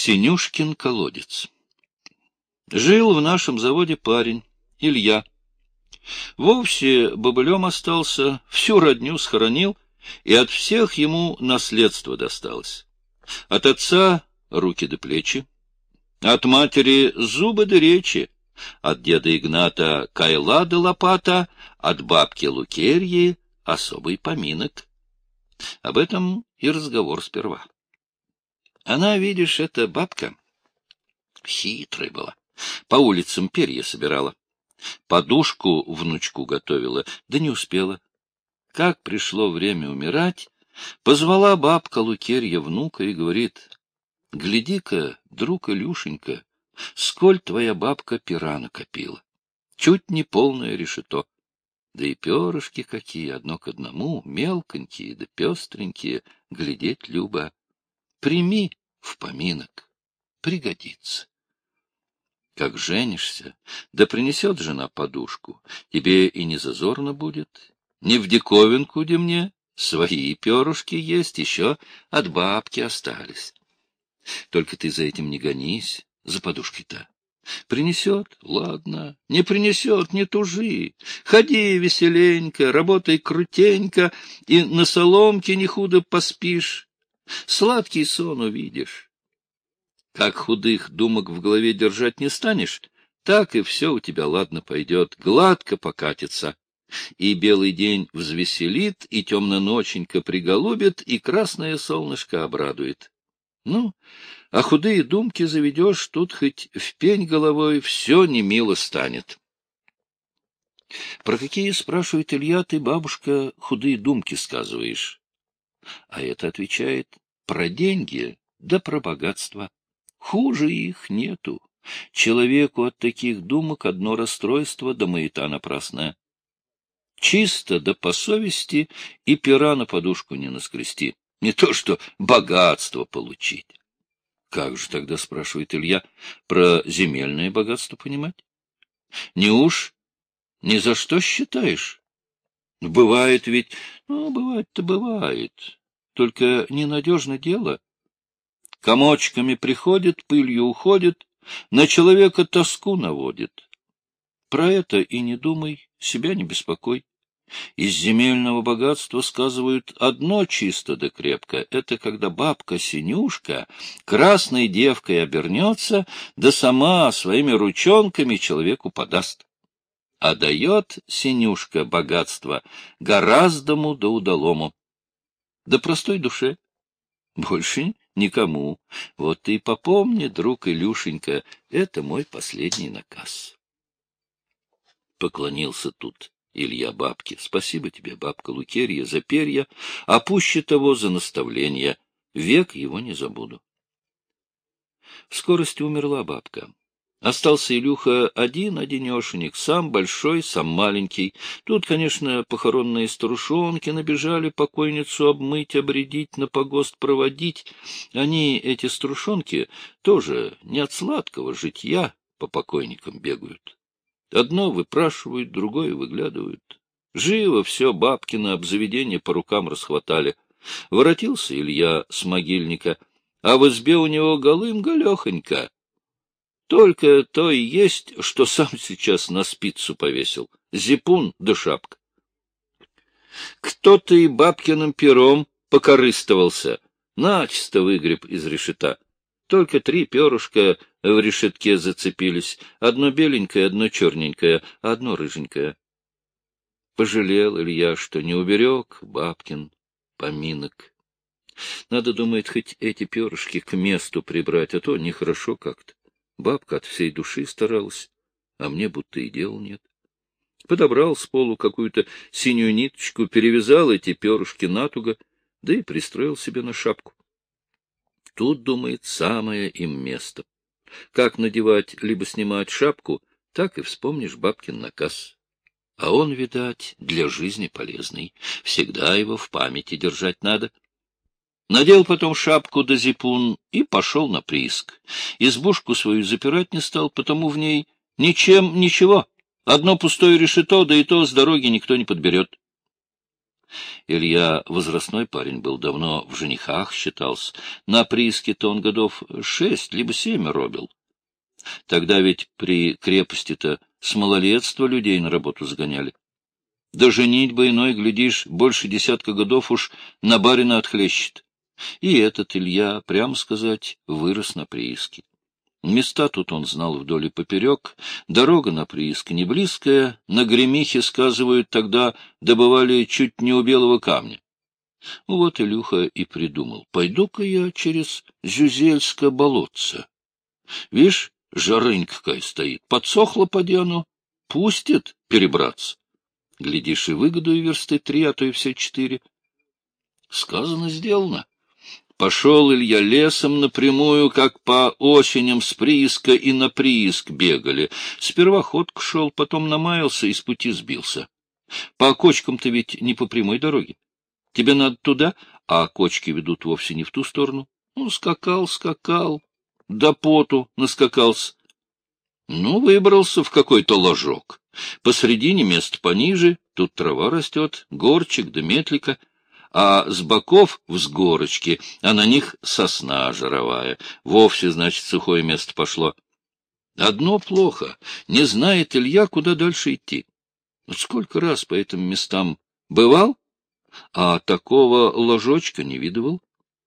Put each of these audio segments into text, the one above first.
Синюшкин колодец. Жил в нашем заводе парень, Илья. Вовсе бобылем остался, всю родню схоронил, и от всех ему наследство досталось. От отца руки до плечи, от матери зубы до речи, от деда Игната кайла до лопата, от бабки Лукерьи особый поминок. Об этом и разговор сперва. Она, видишь, эта бабка хитрая была, по улицам перья собирала, подушку внучку готовила, да не успела. Как пришло время умирать, позвала бабка Лукерья внука и говорит: «Гляди-ка, друг Илюшенька, сколь твоя бабка пера накопила, чуть не полное решето, да и перышки какие, одно к одному, мелконькие да пестренькие, глядеть любо. Прими в поминок, пригодится. Как женишься, да принесет жена подушку, тебе и не зазорно будет, не в диковинку, где мне свои перышки есть, еще от бабки остались. Только ты за этим не гонись, за подушкой-то. Принесет — ладно, не принесет — не тужи. Ходи веселенько, работай крутенько, и на соломке не худо поспишь. Сладкий сон увидишь. Как худых думок в голове держать не станешь, так и все у тебя ладно пойдет, гладко покатится. И белый день взвеселит, и темно-ноченько приголубит, и красное солнышко обрадует. Ну, а худые думки заведешь, тут хоть в пень головой, все немило станет. Про какие, спрашивает Илья, ты, бабушка, худые думки сказываешь? А это отвечает: про деньги да про богатство. Хуже их нету. Человеку от таких думок одно расстройство да маята напрасная. Чисто да по совести и пера на подушку не наскрести. Не то что богатство получить. Как же тогда, спрашивает Илья, про земельное богатство понимать? Не уж ни за что считаешь? Бывает ведь, бывает-то бывает. Только ненадежно дело. Комочками приходит, пылью уходит, на человека тоску наводит. Про это и не думай, себя не беспокой. Из земельного богатства сказывают одно чисто да крепко — это когда бабка Синюшка красной девкой обернется, да сама своими ручонками человеку подаст. А дает Синюшка богатство гораздому да удалому, да простой душе, больше никому. Вот ты и попомни, друг Илюшенька, это мой последний наказ. Поклонился тут Илья бабке. Спасибо тебе, бабка Лукерья, за перья, а пуще того за наставление. Век его не забуду. В скорости умерла бабка. Остался Илюха один-одинешенек, сам большой, сам маленький. Тут, конечно, похоронные старушонки набежали покойницу обмыть, обредить, на погост проводить. Они, эти старушонки, тоже не от сладкого житья по покойникам бегают. Одно выпрашивают, другое выглядывают. Живо все бабкино обзаведение по рукам расхватали. Воротился Илья с могильника, а в избе у него голым-голехонько. Только то и есть, что сам сейчас на спицу повесил. Зипун да шапка. Кто-то и бабкиным пером покорыстовался, начисто выгреб из решета. Только 3 перышка в решетке зацепились, одно беленькое, одно черненькое, а одно рыженькое. Пожалел Илья, что не уберег бабкин поминок. Надо, думает, хоть эти перышки к месту прибрать, а то нехорошо как-то. Бабка от всей души старалась, а мне будто и дела нет. Подобрал с полу какую-то синюю ниточку, перевязал эти перышки натуго, да и пристроил себе на шапку. Тут, думает, самое им место. Как надевать либо снимать шапку, так и вспомнишь бабкин наказ. А он, видать, для жизни полезный. Всегда его в памяти держать надо. Надел потом шапку да зипун и пошел на прииск. Избушку свою запирать не стал, потому в ней ничего. Одно пустое решето, да и то с дороги никто не подберет. Илья возрастной парень был, давно в женихах считался. На прииске-то он годов 6 либо 7 робил. Тогда ведь при крепости-то с малолетства людей на работу загоняли. Да женитьба иной, глядишь, больше 10 годов уж на барина отхлещет. И этот Илья, прямо сказать, вырос на прииске. Места тут он знал вдоль и поперек, дорога на прииск не близкая, на Гремихе, сказывают, тогда добывали чуть не у белого камня. Вот Илюха и придумал: пойду-ка я через Зюзельское болотце. Вишь, жарынь какая стоит, подсохла поди оно, пустит перебраться. Глядишь, и выгодую версты 3, а то и все 4. Сказано, сделано. Пошел Илья лесом напрямую, как по осеням с прииска и на прииск бегали. Сперва ходку шел, потом намаялся и с пути сбился. По кочкам-то ведь не по прямой дороге. Тебе надо туда, а кочки ведут вовсе не в ту сторону. Ну, скакал, до поту наскакался. Ну, выбрался в какой-то ложок. Посредине место пониже, тут трава растет, горчик да метлика, а с боков взгорочки, а на них сосна жировая. Вовсе, значит, сухое место пошло. Одно плохо, не знает Илья, куда дальше идти. Вот сколько раз по этим местам бывал, а такого ложочка не видывал.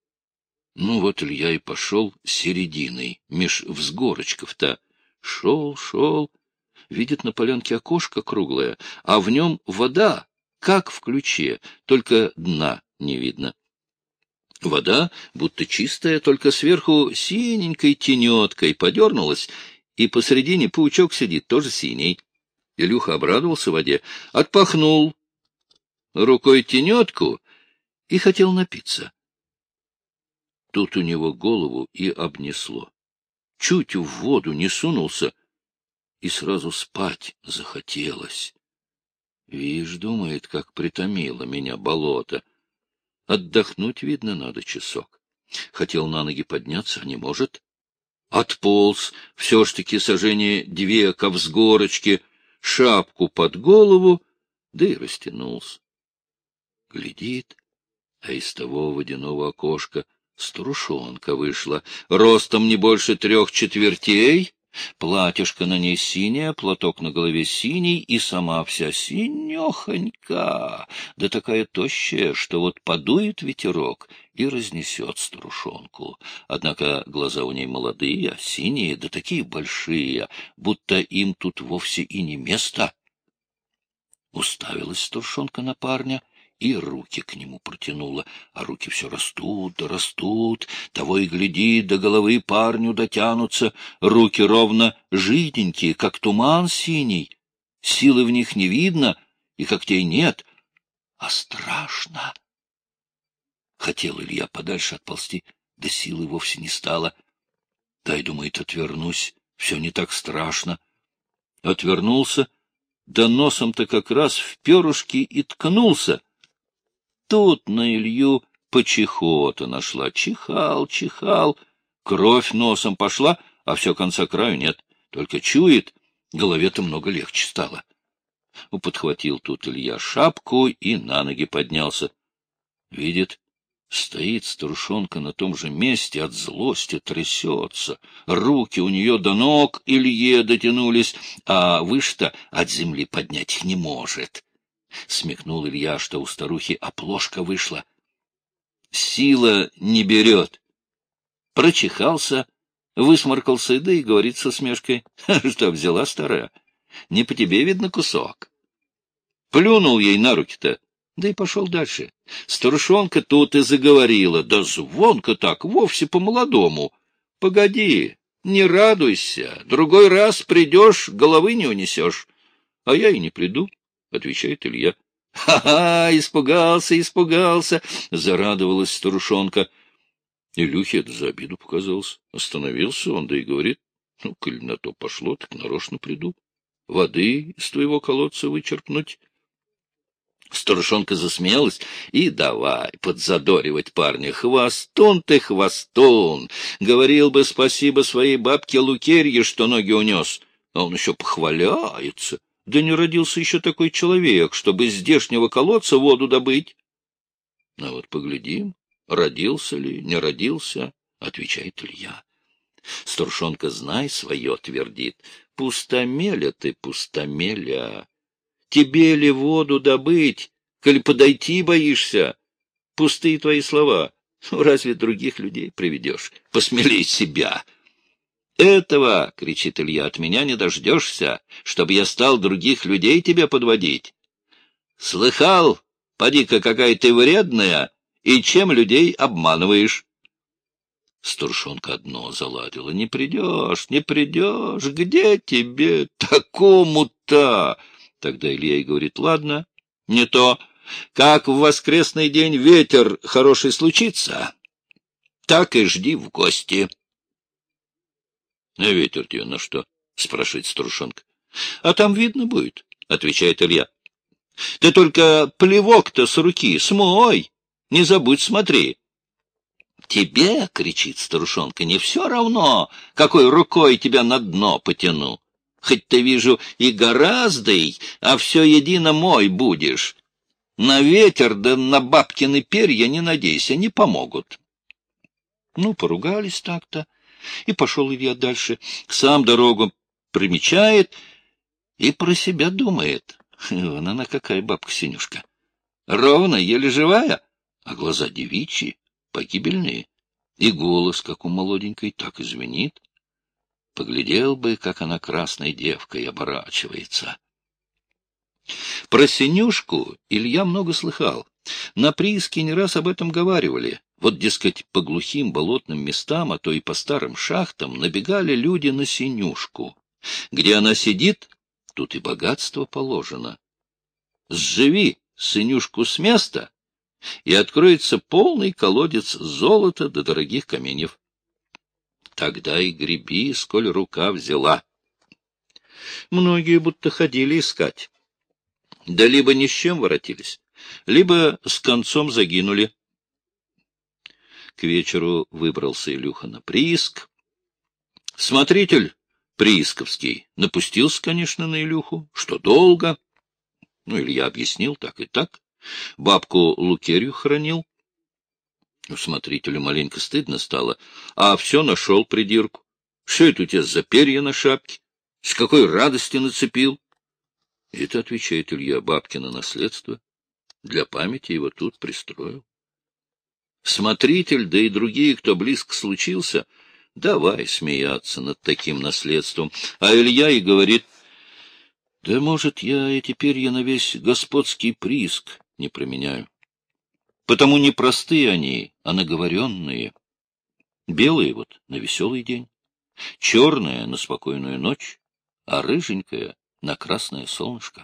Ну вот Илья и пошел серединой, меж взгорочков-то. Шел, видит на полянке окошко круглое, а в нем вода, как в ключе, только дна не видно. Вода, будто чистая, только сверху синенькой тенеткой подернулась, и посредине паучок сидит, тоже синий. Илюха обрадовался воде, отпахнул рукой тенетку и хотел напиться. Тут у него голову и обнесло. Чуть в воду не сунулся, и сразу спать захотелось. Вишь, думает, как притомило меня болото. Отдохнуть, видно, надо часок. Хотел на ноги подняться, а не может. Отполз, все ж таки сажение 2 ко взгорочке, шапку под голову, да и растянулся. Глядит, а из того водяного окошка старушонка вышла, ростом не больше 3/4, платьишко на ней синее, платок на голове синий, и сама вся синехонька, да такая тощая, что вот подует ветерок и разнесет старушонку. Однако глаза у ней молодые, синие, да такие большие, будто им тут вовсе и не место. Уставилась старушонка на парня и руки к нему протянула, а руки все растут да растут, того и гляди, до головы парню дотянутся, руки ровно жиденькие, как туман синий, силы в них не видно, и когтей нет, а страшно. Хотел Илья подальше отползти, да силы вовсе не стало. Дай, думает, отвернусь, все не так страшно. Отвернулся, да носом-то как раз в перышки и ткнулся. Тут на Илью почихота нашла. Чихал, кровь носом пошла, а все конца краю нет. Только чует, голове-то много легче стало. Подхватил тут Илья шапку и на ноги поднялся. Видит, стоит старушонка на том же месте, от злости трясется. Руки у нее до ног Илье дотянулись, а выше-то от земли поднять их не может. Смекнул Илья, что у старухи оплошка вышла. Сила не берет. Прочихался, высморкался, да и говорит со смешкой: что взяла старая? Не по тебе, видно, кусок. Плюнул ей на руки-то, да и пошел дальше. Старушонка тут и заговорила, да звонко так, вовсе по-молодому. Погоди, не радуйся, другой раз придешь, головы не унесешь. А я и не приду. — отвечает Илья. — Ха-ха, испугался, — зарадовалась старушонка. Илюхе это за обиду показалось. Остановился он, да и говорит: — ну, коль на то пошло, так нарочно приду. Воды из твоего колодца вычерпнуть. Старушонка засмеялась и давай подзадоривать парня. Хвостун ты, хвостун! Говорил бы спасибо своей бабке Лукерье, что ноги унес, а он еще похваляется. Да не родился еще такой человек, чтобы из здешнего колодца воду добыть. — А вот поглядим, родился ли, не родился, — отвечает Илья. Старушонка, знай свое, твердит. Пустомеля ты, пустомеля. Тебе ли воду добыть, коли подойти боишься? Пустые твои слова. Разве других людей приведешь? Посмелей себя. Этого, — кричит Илья, — от меня не дождешься, чтобы я стал других людей тебе подводить. Слыхал, поди-ка, какая ты вредная, и чем людей обманываешь? Старушонка одно заладила. Не придешь, не придешь, где тебе такому-то? Тогда Илья и говорит, ладно, не то. Как в воскресный день ветер хороший случится, так и жди в гости. — А ветер тебе на что? — спрашивает старушонка. — А там видно будет, — отвечает Илья. — Ты только плевок-то с руки смой, не забудь, смотри. — Тебе, — кричит старушонка, — не все равно, какой рукой тебя на дно потяну. Хоть ты, вижу, и гораздый, а все едино мой будешь. На ветер да на бабкины перья не надейся, не помогут. Ну, поругались так-то, и пошел Илья дальше. Сам дорогу примечает и про себя думает. Вон она какая бабка-синюшка. Ровно, еле живая, а глаза девичьи, погибельные, и голос, как у молоденькой, так и звенит. Поглядел бы, как она красной девкой оборачивается. Про Синюшку Илья много слыхал. На прииске не раз об этом говаривали. Вот, дескать, по глухим болотным местам, а то и по старым шахтам набегали люди на Синюшку. Где она сидит, тут и богатство положено. Сживи Синюшку с места, и откроется полный колодец золота до дорогих каменьев. Тогда и греби, сколь рука взяла. Многие будто ходили искать. Да либо ни с чем воротились, либо с концом загинули. К вечеру выбрался Илюха на прииск. Смотритель приисковский напустился, конечно, на Илюху, что долго. Ну, Илья объяснил так и так. Бабку Лукерью хоронил. Смотрителю маленько стыдно стало, а все нашел придирку. Что это у тебя за перья на шапке? С какой радости нацепил? Это, отвечает Илья, бабкино наследство. Для памяти его тут пристроил. Смотритель, да и другие, кто близко случился, давай смеяться над таким наследством. А Илья и говорит, да, может, я эти перья на весь господский прииск не променяю. Потому не простые они, а наговоренные. Белые вот на веселый день, черная на спокойную ночь, а рыженькая на красное солнышко.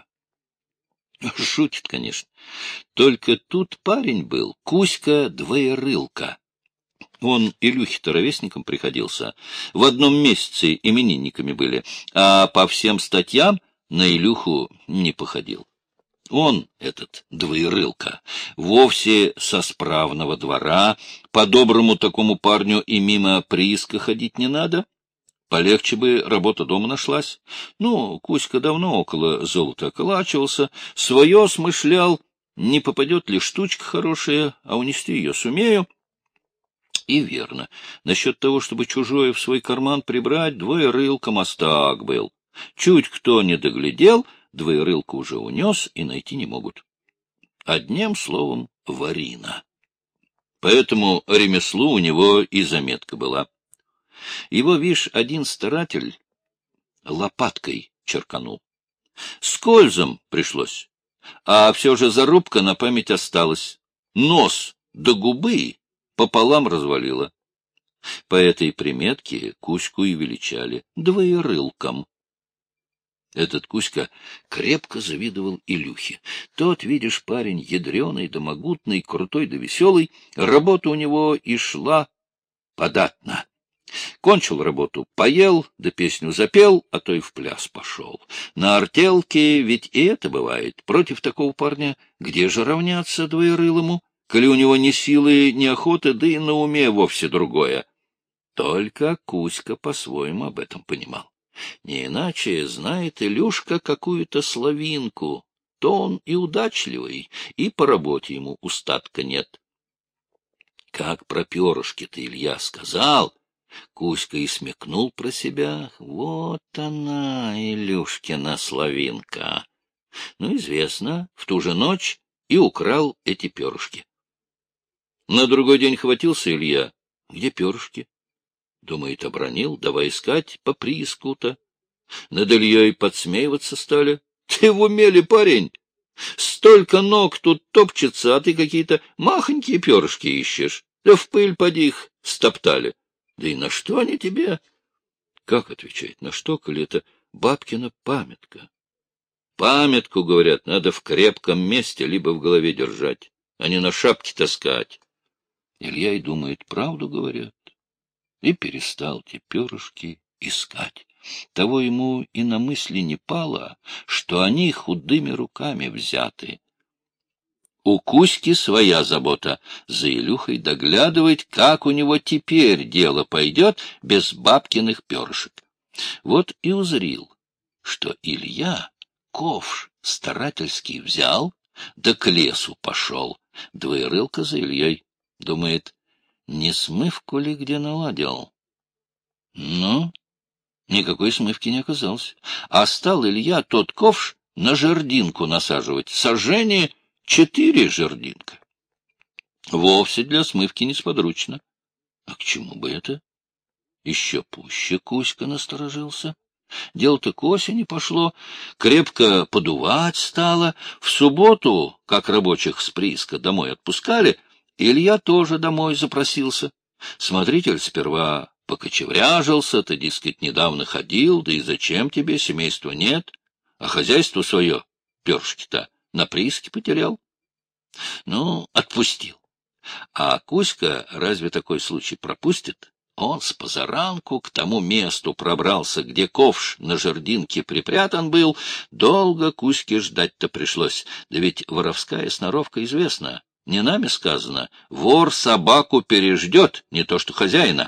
Шутит, конечно. Только тут парень был, Кузька Двоерылка. Он Илюхе-то ровесником приходился. В одном месяце именинниками были, а по всем статьям на Илюху не походил. Он, этот Двоерылка, вовсе со справного двора, по-доброму такому парню и мимо прииска ходить не надо. Полегче бы работа дома нашлась. Ну, Кузька давно около золота околачивался, свое смышлял, не попадет ли штучка хорошая, а унести ее сумею. И верно, насчет того, чтобы чужое в свой карман прибрать, Двоерылка мастак был. Чуть кто не доглядел, Двоерылка уже унес и найти не могут. Одним словом, ворина. Поэтому ремеслу у него и заметка была. Его, вишь, один старатель лопаткой черканул. Скользом пришлось, а все же зарубка на память осталась. Нос до губы пополам развалило. По этой приметке Кузьку и величали Двоерылком. Этот Кузька крепко завидовал Илюхе. Тот, видишь, парень ядреный да могутный, крутой да веселый, работа у него и шла податно. Кончил работу, поел, да песню запел, а то и в пляс пошел. На артелке ведь и это бывает. Против такого парня где же равняться Двоерылому, коли у него ни силы, ни охоты, да и на уме вовсе другое? Только Кузька по-своему об этом понимал. Не иначе знает Илюшка какую-то славинку, то он и удачливый, и по работе ему устатка нет. Как про перышки-то Илья сказал, Кузька и смекнул про себя. Вот она, Илюшкина славинка. Ну, известно, в ту же ночь и украл эти перышки. На другой день хватился Илья. Где перышки? Думает, обронил, давай искать по прииску-то. Над Ильей подсмеиваться стали. Ты в уме ли, парень? Столько ног тут топчется, а ты какие-то махонькие перышки ищешь. Да в пыль поди их стоптали. Да и на что они тебе? Как отвечать, на что, коли это бабкина памятка? Памятку, говорят, надо в крепком месте либо в голове держать, а не на шапке таскать. Илья и думает, правду говорят, и перестал те перышки искать. Того ему и на мысли не пало, что они худыми руками взяты. У Кузьки своя забота — за Илюхой доглядывать, как у него теперь дело пойдет без бабкиных перышек. Вот и узрил, что Илья ковш старательский взял, да к лесу пошел, двоерылка за Ильей. Думает, не смывку ли где наладил? Ну, никакой смывки не оказалось. А стал Илья тот ковш на жердинку насаживать. Сажение 4 жердинка. Вовсе для смывки несподручно. А к чему бы это? Еще пуще Кузька насторожился. Дело-то к осени пошло, крепко подувать стало. В субботу, как рабочих с прииска домой отпускали, Илья тоже домой запросился. Смотритель сперва покочевряжился, ты, дескать, недавно ходил, да и зачем тебе, семейства нет, а хозяйство свое, перышки-то, на прииске потерял. Ну, отпустил. А Кузька разве такой случай пропустит? Он с позаранку к тому месту пробрался, где ковш на жердинке припрятан был. Долго Кузьке ждать-то пришлось, да ведь воровская сноровка известна. Не нами сказано, вор собаку переждет, не то что хозяина.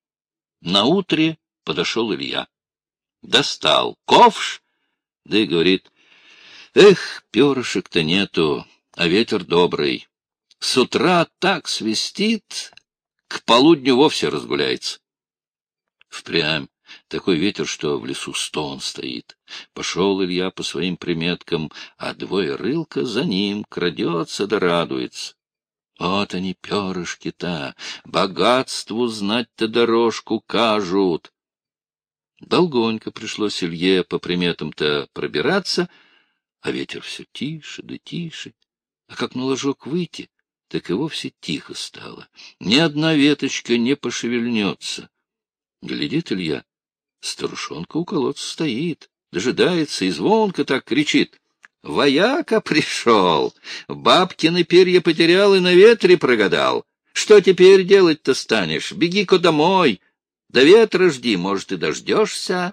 Наутре подошел Илья. Достал ковш, да и говорит, эх, перышек-то нету, а ветер добрый. С утра так свистит, к полудню вовсе разгуляется. Впрямь такой ветер, что в лесу стон стоит. Пошел Илья по своим приметкам, а двоерылка за ним крадется да радуется. Вот они, перышки-то, богатству знать-то дорожку кажут. Долгонько пришлось Илье по приметам-то пробираться, а ветер все тише да тише. А как на ложок выйти, так и вовсе тихо стало. Ни одна веточка не пошевельнется. Глядит Илья, старушонка у колодца стоит, дожидается и звонко так кричит. Вояка пришел, бабкины перья потерял и на ветре прогадал. Что теперь делать-то станешь? Беги-ка домой, до ветра жди, может, и дождешься.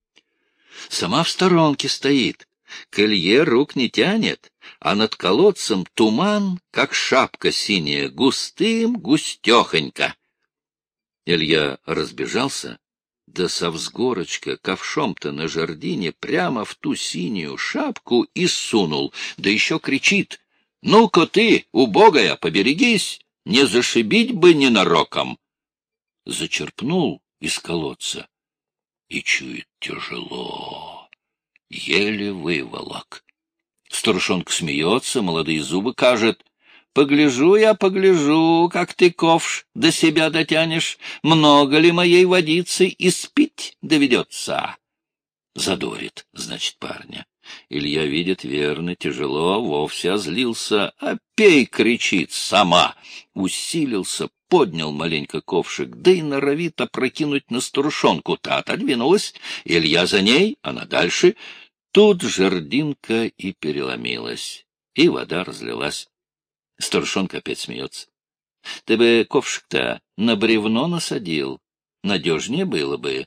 Сама в сторонке стоит, к Илье рук не тянет, а над колодцем туман, как шапка синяя, густым-густехонько. Илья разбежался, да со взгорочка ковшом-то на жердине прямо в ту синюю шапку и сунул, да еще кричит: «Ну-ка ты, убогая, поберегись, не зашибить бы ненароком!» Зачерпнул из колодца и чует тяжело, еле выволок. Старушонка смеется, молодые зубы кажет. Погляжу я, погляжу, как ты, ковш, до себя дотянешь. Много ли моей водицы испить доведется? Задорит, значит, парня. Илья видит верно, тяжело, вовсе озлился. А пей, кричит, сама. Усилился, поднял маленько ковшик, да и норовит опрокинуть на старушонку. Та отодвинулась, Илья за ней, она дальше. Тут жердинка и переломилась, и вода разлилась. Старушонка опять смеется. Ты бы ковшик-то на бревно насадил, надежнее было бы.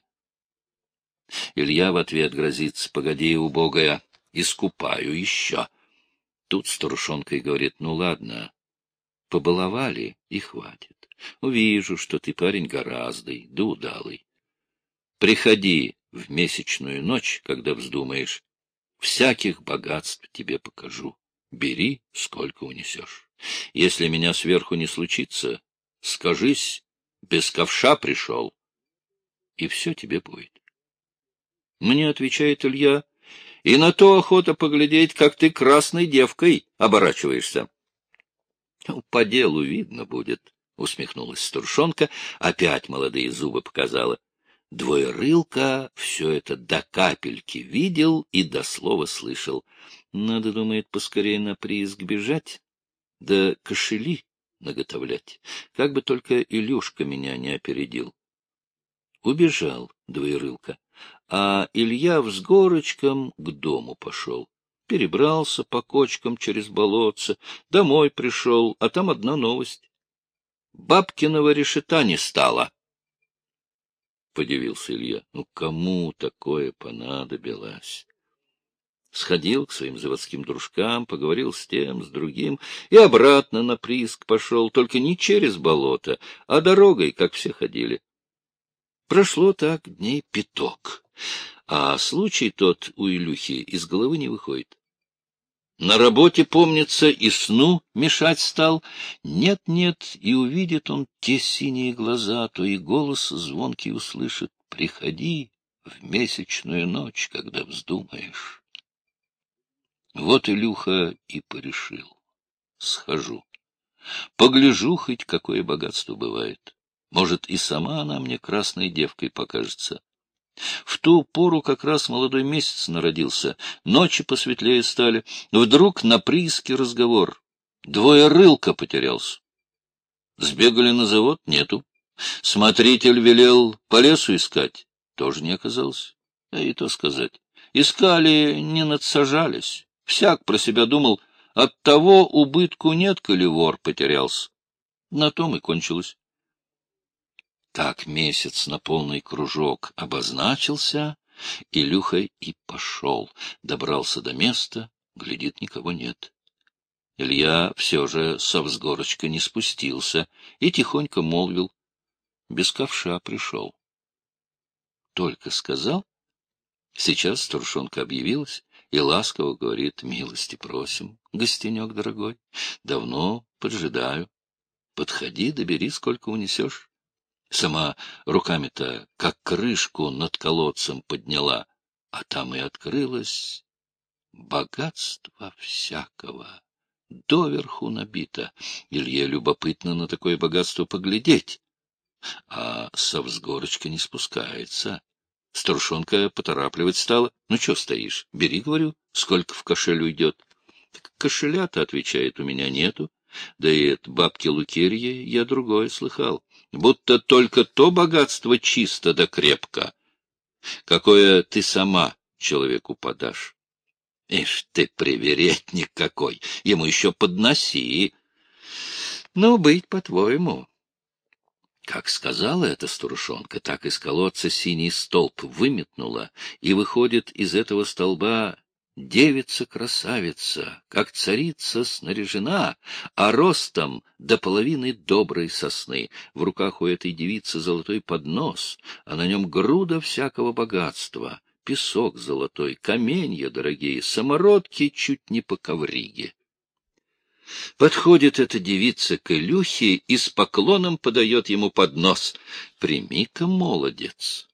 Илья в ответ грозится: погоди, убогая, искупаю еще. Тут старушонка и говорит: ну ладно, побаловали и хватит. Увижу, что ты парень гораздый, да удалый. Приходи в месячную ночь, когда вздумаешь, всяких богатств тебе покажу. Бери, сколько унесешь. Если меня сверху не случится, скажись, без ковша пришел, и все тебе будет. Мне отвечает Илья: и на то охота поглядеть, как ты красной девкой оборачиваешься. — По делу видно будет, — усмехнулась старушонка, опять молодые зубы показала. Двоерылка все это до капельки видел и до слова слышал. Надо, думает, поскорее на прииск бежать, да кошели наготовлять, как бы только Илюшка меня не опередил. Убежал Двоерылка, а Илья взгорочком к дому пошел. Перебрался по кочкам через болотце, домой пришел, а там одна новость. Бабкиного решета не стало. Подивился Илья. Ну, кому такое понадобилось? Сходил к своим заводским дружкам, поговорил с тем, с другим, и обратно на прииск пошел, только не через болото, а дорогой, как все ходили. Прошло так дней пяток, а случай тот у Илюхи из головы не выходит. На работе, помнится, и сну мешать стал. Нет-нет, и увидит он те синие глаза, то и голос звонкий услышит: приходи в месячную ночь, когда вздумаешь. Вот Илюха и порешил: схожу, погляжу, хоть какое богатство бывает. Может, и сама она мне красной девкой покажется. В ту пору как раз молодой месяц народился, ночи посветлее стали. Вдруг на прииске разговор: Двоерылка потерялся. Сбегали на завод — нету. Смотритель велел по лесу искать — тоже не оказалось. А и то сказать. Искали, не надсажались. Всяк про себя думал: от того убытку нет, коли вор потерялся. На том и кончилось. Так месяц на полный кружок обозначился, Илюха и пошел. Добрался до места, глядит, никого нет. Илья все же со взгорочка не спустился и тихонько молвил: без ковша пришел. Только сказал, сейчас старушонка объявилась и ласково говорит: милости просим, гостенек дорогой, давно поджидаю. Подходи, добери, сколько унесешь. Сама руками-то, как крышку над колодцем подняла, а там и открылось богатство всякого, доверху набито. Илье любопытно на такое богатство поглядеть, а со взгорочка не спускается. Старушонка поторапливать стала: ну, чё стоишь, бери, говорю, сколько в кошель уйдет. Так кошеля-то, отвечает, у меня нету. Да и от бабки Лукерьи я другое слыхал, будто только то богатство чисто да крепко, какое ты сама человеку подашь. Ишь ты, привередник какой, ему еще подноси. Ну, быть по-твоему. Как сказала эта старушонка, так из колодца синий столб выметнула, и выходит из этого столба девица-красавица, как царица снаряжена, а ростом до половины доброй сосны. В руках у этой девицы золотой поднос, а на нем груда всякого богатства, песок золотой, каменья дорогие, самородки чуть не по ковриге. Подходит эта девица к Илюхе и с поклоном подает ему поднос: прими-ка, молодец.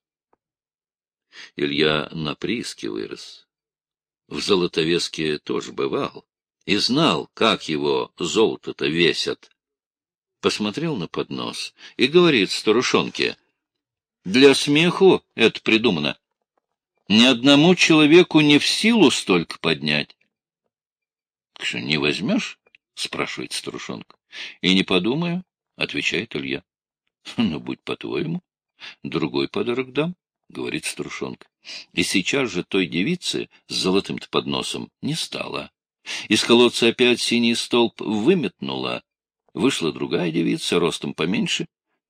Илья на прииске вырос. В Золотовеске тоже бывал и знал, как его золото-то весят. Посмотрел на поднос и говорит старушонке: для смеху это придумано. Ни одному человеку не в силу столько поднять. — Так что, не возьмешь? — спрашивает старушонка. — И не подумаю, — отвечает Илья. — Ну, будь по-твоему, другой подарок дам, — говорит старушонка. И сейчас же той девицы с золотым-то подносом не стало. Из колодца опять синий столб выметнула. Вышла другая девица, ростом поменьше.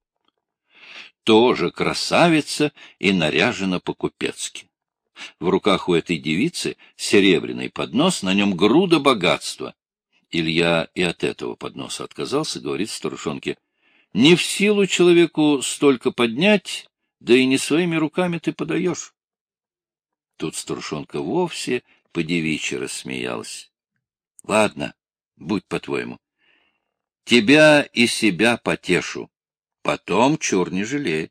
Тоже красавица и наряжена по-купецки. В руках у этой девицы серебряный поднос, на нем груда богатства. Илья и от этого подноса отказался, говорит старушонке: не в силу человеку столько поднять, да и не своими руками ты подаешь. Тут старушонка вовсе по-девичьи рассмеялась. — Ладно, будь по-твоему. тебя и себя потешу. Потом чур не жалеть.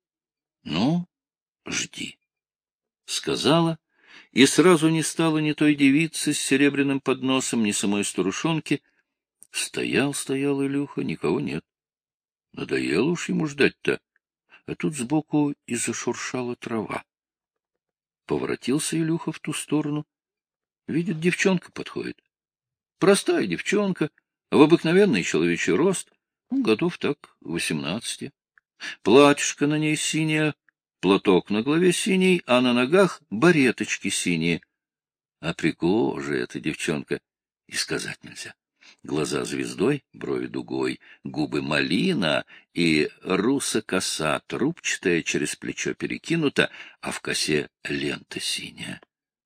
Ну, жди, — сказала, и сразу не стало ни той девицы с серебряным подносом, ни самой старушонки. Стоял Илюха, никого нет. Надоело уж ему ждать-то. А тут сбоку и зашуршала трава. Поворотился Илюха в ту сторону. Видит, девчонка подходит. Простая девчонка, в обыкновенный человечий рост, годов так 18. Платьишко на ней синее, платок на голове синий, а на ногах бареточки синие. А пригожая эта девчонка, и сказать нельзя. Глаза звездой, брови дугой, губы малина и руса коса, трубчатая, через плечо перекинута, а в косе лента синяя.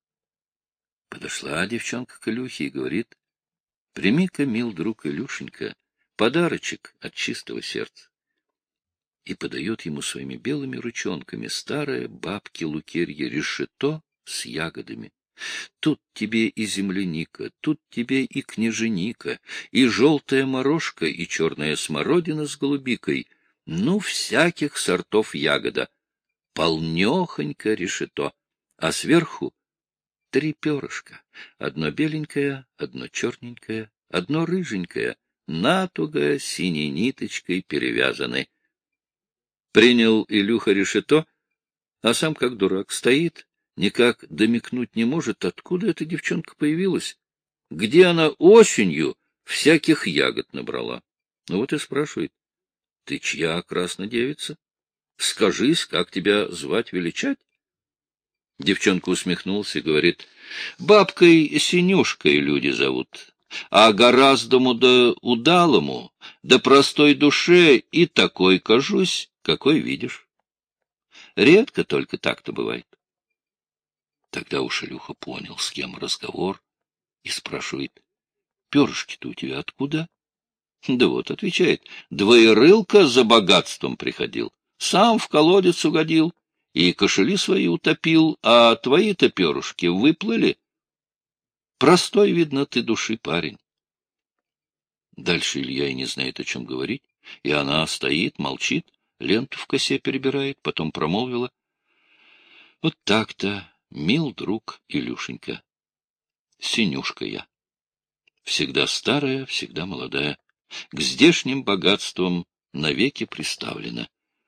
Подошла девчонка к Илюхе и говорит: — Прими-ка, мил друг Илюшенька, подарочек от чистого сердца. И подает ему своими белыми ручонками старая бабки Лукерья решето с ягодами. Тут тебе и земляника, тут тебе и княженика, и желтая морожка, и черная смородина с голубикой, ну, всяких сортов ягода. Полнехонько решето, а сверху 3 перышка, одно беленькое, одно черненькое, одно рыженькое, натуго синей ниточкой перевязаны. Принял Илюха решето, а сам как дурак стоит, никак домекнуть не может, откуда эта девчонка появилась, где она осенью всяких ягод набрала. Ну вот и спрашивает: — Ты чья, краснодевица? Скажись, как тебя звать-величать? Девчонка усмехнулся и говорит: — Бабкой Синюшкой люди зовут, а гораздому да удалому, да простой душе и такой кажусь, какой видишь. Редко только так-то бывает. Тогда уж Илюха понял, с кем разговор, и спрашивает: — Перышки-то у тебя откуда? Да вот, отвечает, двоерылка за богатством приходил, сам в колодец угодил и кошели свои утопил, а твои-то перышки выплыли. Простой, видно, ты души парень. Дальше Илья и не знает, о чем говорить, и она стоит, молчит, ленту в косе перебирает, потом промолвила: — Вот так-то, мил друг Илюшенька, Синюшка я. Всегда старая, всегда молодая, к здешним богатствам навеки приставлена.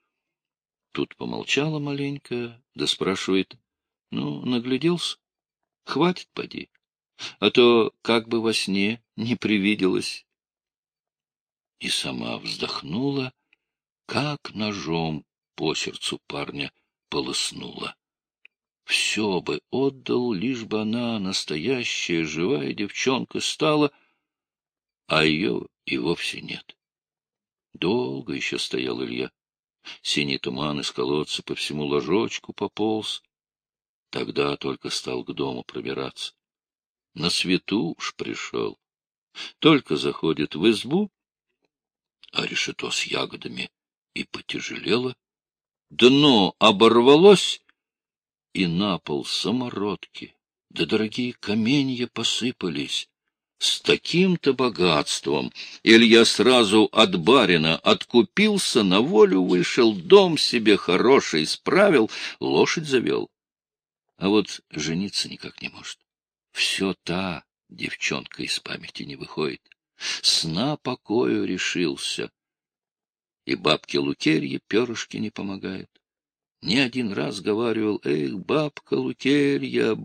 Тут помолчала маленько, да спрашивает: — Ну, нагляделся? Хватит, поди, а то как бы во сне не привиделось. И сама вздохнула, как ножом по сердцу парня полоснула. Все бы отдал, лишь бы она, настоящая живая девчонка, стала, а ее и вовсе нет. Долго еще стоял Илья. Синий туман из колодца по всему ложочку пополз. Тогда только стал к дому пробираться. На свету уж пришел. Только заходит в избу, а решето с ягодами и потяжелело. Дно оборвалось, и на пол самородки, да дорогие каменья посыпались. С таким-то богатством Илья сразу от барина откупился, на волю вышел, дом себе хороший справил, лошадь завел. А вот жениться никак не может. Все та девчонка из памяти не выходит. Сна покою решился. И бабке Лукерье перышки не помогают. Не один раз говаривал: эх, бабка Лукерья,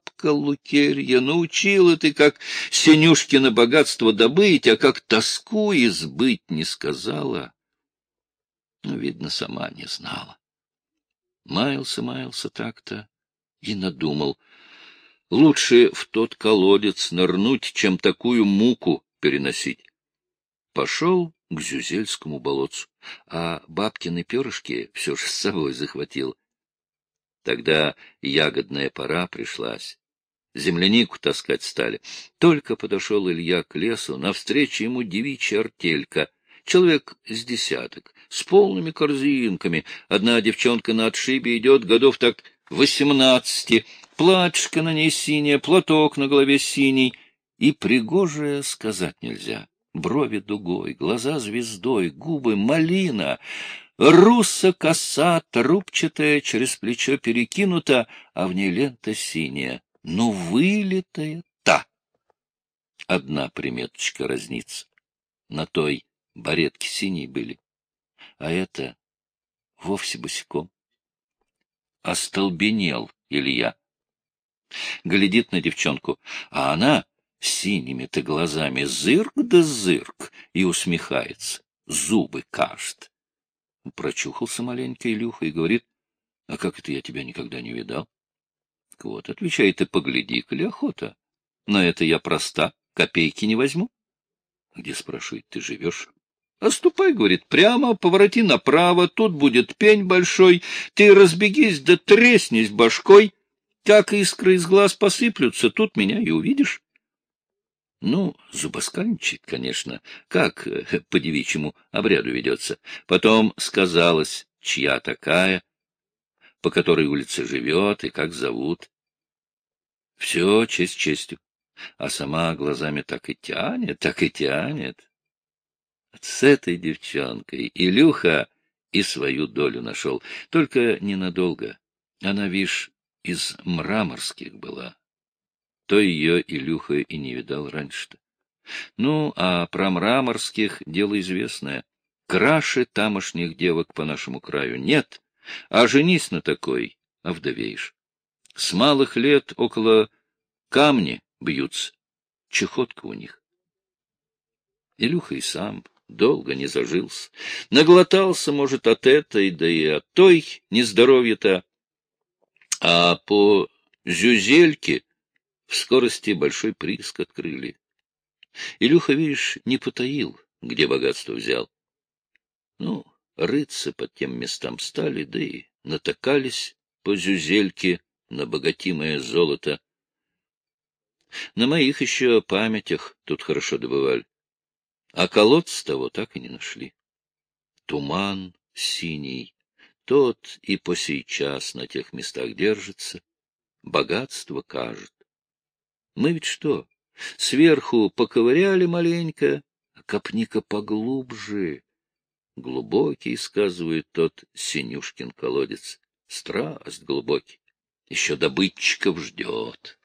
научила ты, как Синюшкино богатство добыть, а как тоску избыть не сказала. Ну, видно, сама не знала. Маялся так-то и надумал: лучше в тот колодец нырнуть, чем такую муку переносить. Пошел к Зюзельскому болотцу, а бабкины перышки все же с собой захватил. Тогда ягодная пора пришлась. Землянику таскать стали. Только подошел Илья к лесу, навстречу ему девичья артелька, человек с десяток, с полными корзинками. Одна девчонка на отшибе идет, годов так 18, платьишко на ней синее, платок на голове синий, и пригожая сказать нельзя. Брови дугой, глаза звездой, губы малина, руса коса трубчатая, через плечо перекинута, а в ней лента синяя. Ну, вылитая та! Одна приметочка разнится. На той баретки синие были, а это вовсе босиком. Остолбенел Илья. Глядит на девчонку, а она синими-то глазами зырк да зырк и усмехается, зубы кажет. Прочухался маленько Илюха и говорит: а как это я тебя никогда не видал? Вот, отвечает, и погляди, коли охота. Но это я проста, копейки не возьму. Где, спрашивает, ты живешь? А ступай, говорит, прямо, повороти направо, тут будет пень большой, ты разбегись да треснись башкой, как искры из глаз посыплются, тут меня и увидишь. Ну, зубоскальничает, конечно, как по девичьему обряду ведется. Потом сказалось, чья такая, по которой улице живет и как зовут. Все честь честью, а сама глазами так и тянет, так и тянет. С этой девчонкой Илюха и свою долю нашел, только ненадолго. Она, вишь, из мраморских была. То ее Илюха и не видал раньше-то. Ну, а про мраморских дело известное. Краше тамошних девок по нашему краю нет, а женись на такой, овдовеешь. С малых лет около камни бьются, чехотка у них. Илюха и сам долго не зажился. Наглотался, может, от этой, да и от той нездоровья-то. А по Зюзельке в скорости большой прииск открыли. Илюха, видишь, не потаил, где богатство взял. Ну, рыться по тем местам стали, да и натыкались по Зюзельке на богатимое золото. На моих еще памятях тут хорошо добывали. А колодца того так и не нашли. Туман синий, тот и по сейчас на тех местах держится. Богатство кажет. Мы ведь что, сверху поковыряли маленько, а копни-ка поглубже. Глубокий, сказывает тот Синюшкин колодец, страсть глубокий, еще добытчиков ждет.